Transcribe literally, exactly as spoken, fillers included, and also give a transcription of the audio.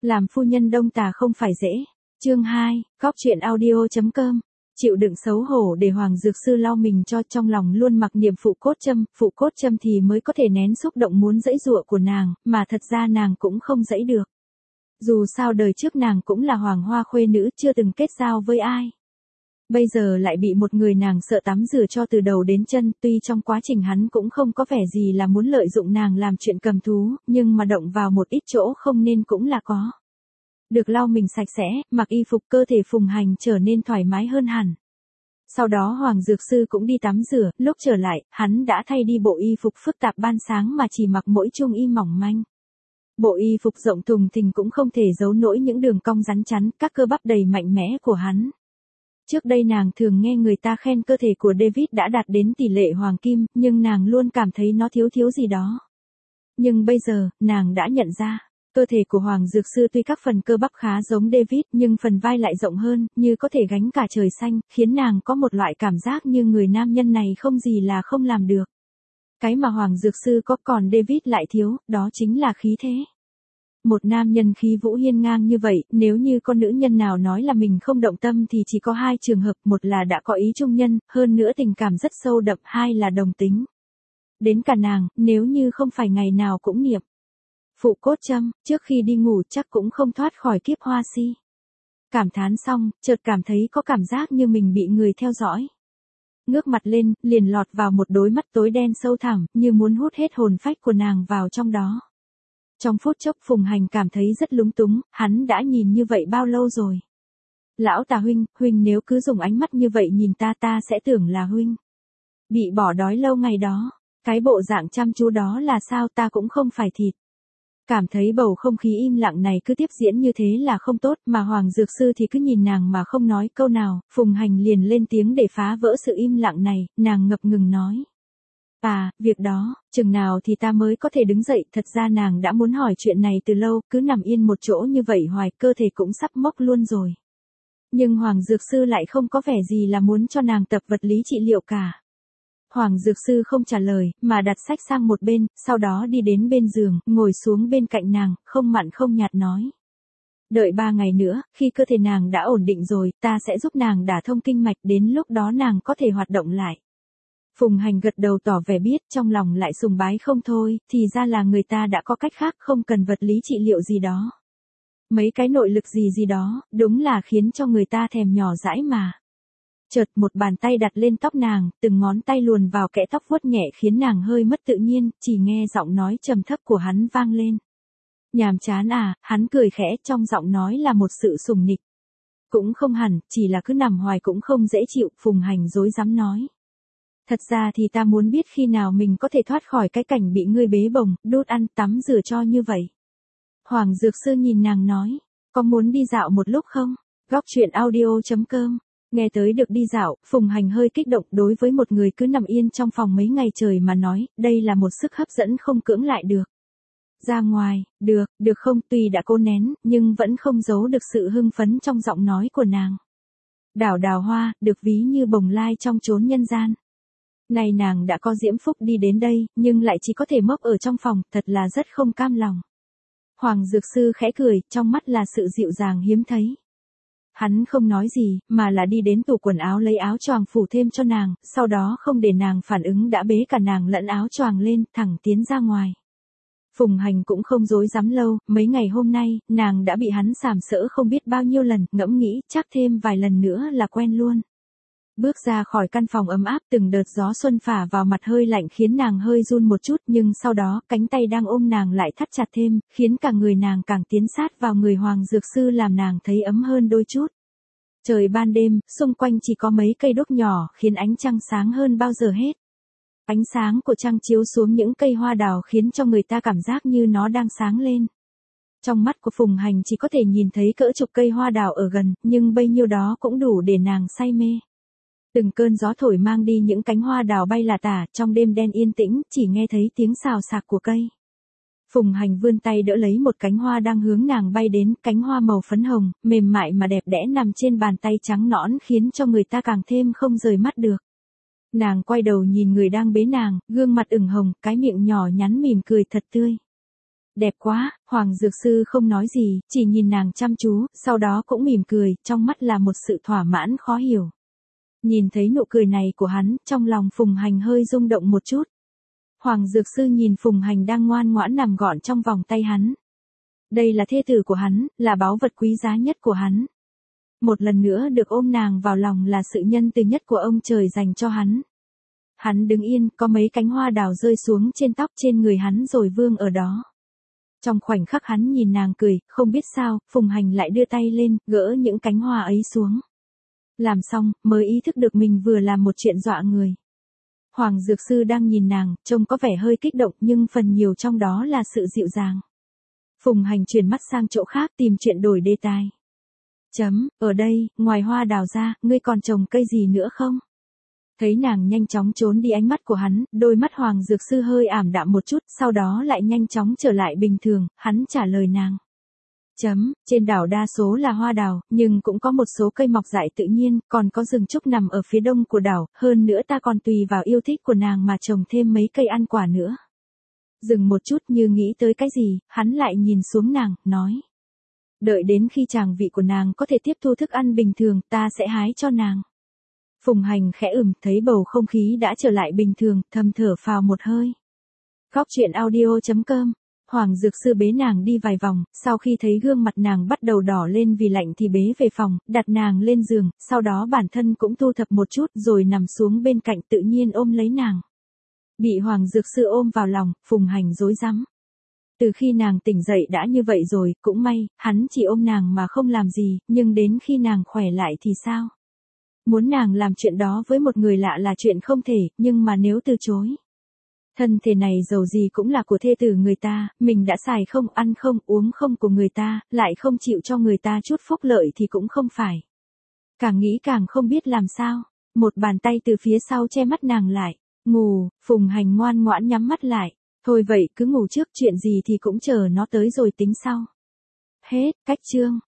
Làm phu nhân Đông Tà không phải dễ. Chương hai, Cóc truyện audio chấm com. Chịu đựng xấu hổ để Hoàng Dược Sư lau mình cho, trong lòng luôn mặc niệm phụ cốt châm, phụ cốt châm thì mới có thể nén xúc động muốn giãy giụa của nàng, mà thật ra nàng cũng không giãy được. Dù sao đời trước nàng cũng là hoàng hoa khuê nữ, chưa từng kết giao với ai. Bây giờ lại bị một người nàng sợ tắm rửa cho từ đầu đến chân, tuy trong quá trình hắn cũng không có vẻ gì là muốn lợi dụng nàng làm chuyện cầm thú, nhưng mà động vào một ít chỗ không nên cũng là có. Được lau mình sạch sẽ, mặc y phục, cơ thể Phùng Hành trở nên thoải mái hơn hẳn. Sau đó Hoàng Dược Sư cũng đi tắm rửa, lúc trở lại, hắn đã thay đi bộ y phục phức tạp ban sáng mà chỉ mặc mỗi chung y mỏng manh. Bộ y phục rộng thùng thình cũng không thể giấu nổi những đường cong rắn chắn, các cơ bắp đầy mạnh mẽ của hắn. Trước đây nàng thường nghe người ta khen cơ thể của David đã đạt đến tỷ lệ hoàng kim, nhưng nàng luôn cảm thấy nó thiếu thiếu gì đó. Nhưng bây giờ, nàng đã nhận ra, cơ thể của Hoàng Dược Sư tuy các phần cơ bắp khá giống David, nhưng phần vai lại rộng hơn, như có thể gánh cả trời xanh, khiến nàng có một loại cảm giác như người nam nhân này không gì là không làm được. Cái mà Hoàng Dược Sư có còn David lại thiếu, đó chính là khí thế. Một nam nhân khí vũ hiên ngang như vậy, nếu như con nữ nhân nào nói là mình không động tâm thì chỉ có hai trường hợp, một là đã có ý trung nhân, hơn nữa tình cảm rất sâu đậm, hai là đồng tính. Đến cả nàng, nếu như không phải ngày nào cũng niệm phụ cốt châm, trước khi đi ngủ chắc cũng không thoát khỏi kiếp hoa si. Cảm thán xong, chợt cảm thấy có cảm giác như mình bị người theo dõi. Ngước mặt lên, liền lọt vào một đôi mắt tối đen sâu thẳm, như muốn hút hết hồn phách của nàng vào trong đó. Trong phút chốc Phùng Hành cảm thấy rất lúng túng, hắn đã nhìn như vậy bao lâu rồi. Lão Tà huynh, huynh nếu cứ dùng ánh mắt như vậy nhìn ta ta sẽ tưởng là huynh bị bỏ đói lâu ngày đó. Cái bộ dạng chăm chú đó là sao, ta cũng không phải thịt. Cảm thấy bầu không khí im lặng này cứ tiếp diễn như thế là không tốt, mà Hoàng Dược Sư thì cứ nhìn nàng mà không nói câu nào, Phùng Hành liền lên tiếng để phá vỡ sự im lặng này, nàng ngập ngừng nói. À, việc đó, chừng nào thì ta mới có thể đứng dậy, thật ra nàng đã muốn hỏi chuyện này từ lâu, cứ nằm yên một chỗ như vậy hoài, cơ thể cũng sắp mốc luôn rồi. Nhưng Hoàng Dược Sư lại không có vẻ gì là muốn cho nàng tập vật lý trị liệu cả. Hoàng Dược Sư không trả lời, mà đặt sách sang một bên, sau đó đi đến bên giường, ngồi xuống bên cạnh nàng, không mặn không nhạt nói. Đợi ba ngày nữa, khi cơ thể nàng đã ổn định rồi, ta sẽ giúp nàng đả thông kinh mạch, đến lúc đó nàng có thể hoạt động lại. Phùng Hành gật đầu tỏ vẻ biết, trong lòng lại sùng bái không thôi, thì ra là người ta đã có cách khác, không cần vật lý trị liệu gì đó. Mấy cái nội lực gì gì đó, đúng là khiến cho người ta thèm nhỏ dãi mà. Chợt một bàn tay đặt lên tóc nàng, từng ngón tay luồn vào kẽ tóc vuốt nhẹ khiến nàng hơi mất tự nhiên, chỉ nghe giọng nói trầm thấp của hắn vang lên. Nhàm chán à, hắn cười khẽ, trong giọng nói là một sự sùng nịch. Cũng không hẳn, chỉ là cứ nằm hoài cũng không dễ chịu, Phùng Hành dối dám nói. Thật ra thì ta muốn biết khi nào mình có thể thoát khỏi cái cảnh bị ngươi bế bồng, đút ăn, tắm rửa cho như vậy. Hoàng Dược Sư nhìn nàng nói, có muốn đi dạo một lúc không? Góc truyện audio chấm com. Nghe tới được đi dạo, Phùng Hành hơi kích động, đối với một người cứ nằm yên trong phòng mấy ngày trời mà nói, đây là một sức hấp dẫn không cưỡng lại được. Ra ngoài, được, được không, tuy đã cố nén, nhưng vẫn không giấu được sự hưng phấn trong giọng nói của nàng. Đảo đào hoa, được ví như bồng lai trong chốn nhân gian. Này nàng đã có diễm phúc đi đến đây, nhưng lại chỉ có thể mốc ở trong phòng, thật là rất không cam lòng. Hoàng Dược Sư khẽ cười, trong mắt là sự dịu dàng hiếm thấy. Hắn không nói gì, mà là đi đến tủ quần áo lấy áo choàng phủ thêm cho nàng, sau đó không để nàng phản ứng đã bế cả nàng lẫn áo choàng lên, thẳng tiến ra ngoài. Phùng Hành cũng không dối dám lâu, mấy ngày hôm nay, nàng đã bị hắn sàm sỡ không biết bao nhiêu lần, ngẫm nghĩ, chắc thêm vài lần nữa là quen luôn. Bước ra khỏi căn phòng ấm áp, từng đợt gió xuân phả vào mặt hơi lạnh khiến nàng hơi run một chút, nhưng sau đó, cánh tay đang ôm nàng lại thắt chặt thêm, khiến cả người nàng càng tiến sát vào người Hoàng Dược Sư làm nàng thấy ấm hơn đôi chút. Trời ban đêm, xung quanh chỉ có mấy cây đuốc nhỏ, khiến ánh trăng sáng hơn bao giờ hết. Ánh sáng của trăng chiếu xuống những cây hoa đào khiến cho người ta cảm giác như nó đang sáng lên. Trong mắt của Phùng Hành chỉ có thể nhìn thấy cỡ chục cây hoa đào ở gần, nhưng bấy nhiêu đó cũng đủ để nàng say mê. Từng cơn gió thổi mang đi những cánh hoa đào bay lả tả, trong đêm đen yên tĩnh, chỉ nghe thấy tiếng xào xạc của cây. Phùng Hành vươn tay đỡ lấy một cánh hoa đang hướng nàng bay đến, cánh hoa màu phấn hồng, mềm mại mà đẹp đẽ nằm trên bàn tay trắng nõn khiến cho người ta càng thêm không rời mắt được. Nàng quay đầu nhìn người đang bế nàng, gương mặt ửng hồng, cái miệng nhỏ nhắn mỉm cười thật tươi. Đẹp quá, Hoàng Dược Sư không nói gì, chỉ nhìn nàng chăm chú, sau đó cũng mỉm cười, trong mắt là một sự thỏa mãn khó hiểu. Nhìn thấy nụ cười này của hắn, trong lòng Phùng Hành hơi rung động một chút. Hoàng Dược Sư nhìn Phùng Hành đang ngoan ngoãn nằm gọn trong vòng tay hắn. Đây là thê tử của hắn, là báu vật quý giá nhất của hắn. Một lần nữa được ôm nàng vào lòng là sự nhân từ nhất của ông trời dành cho hắn. Hắn đứng yên, có mấy cánh hoa đào rơi xuống trên tóc trên người hắn rồi vương ở đó. Trong khoảnh khắc hắn nhìn nàng cười, không biết sao, Phùng Hành lại đưa tay lên, gỡ những cánh hoa ấy xuống. Làm xong, mới ý thức được mình vừa làm một chuyện dọa người. Hoàng Dược Sư đang nhìn nàng, trông có vẻ hơi kích động nhưng phần nhiều trong đó là sự dịu dàng. Phùng Hành chuyển mắt sang chỗ khác tìm chuyện đổi đề tài. Chấm, ở đây, ngoài hoa đào ra, ngươi còn trồng cây gì nữa không? Thấy nàng nhanh chóng trốn đi ánh mắt của hắn, đôi mắt Hoàng Dược Sư hơi ảm đạm một chút, sau đó lại nhanh chóng trở lại bình thường, hắn trả lời nàng. Chấm, trên đảo đa số là hoa đào, nhưng cũng có một số cây mọc dại tự nhiên, còn có rừng trúc nằm ở phía đông của đảo, hơn nữa ta còn tùy vào yêu thích của nàng mà trồng thêm mấy cây ăn quả nữa. Dừng một chút như nghĩ tới cái gì, hắn lại nhìn xuống nàng, nói. Đợi đến khi tràng vị của nàng có thể tiếp thu thức ăn bình thường, ta sẽ hái cho nàng. Phùng Hành khẽ ừm, thấy bầu không khí đã trở lại bình thường, thầm thở phào một hơi. Góc truyện audio chấm com. Hoàng Dược Sư bế nàng đi vài vòng, sau khi thấy gương mặt nàng bắt đầu đỏ lên vì lạnh thì bế về phòng, đặt nàng lên giường, sau đó bản thân cũng thu thập một chút rồi nằm xuống bên cạnh tự nhiên ôm lấy nàng. Bị Hoàng Dược Sư ôm vào lòng, Phùng Hành rối rắm. Từ khi nàng tỉnh dậy đã như vậy rồi, cũng may, hắn chỉ ôm nàng mà không làm gì, nhưng đến khi nàng khỏe lại thì sao? Muốn nàng làm chuyện đó với một người lạ là chuyện không thể, nhưng mà nếu từ chối. Thân thể này dầu gì cũng là của thê tử người ta, mình đã xài không, ăn không, uống không của người ta, lại không chịu cho người ta chút phúc lợi thì cũng không phải. Càng nghĩ càng không biết làm sao, một bàn tay từ phía sau che mắt nàng lại, ngủ, Phùng Hành ngoan ngoãn nhắm mắt lại, thôi vậy cứ ngủ trước, chuyện gì thì cũng chờ nó tới rồi tính sau. Hết, cách chương.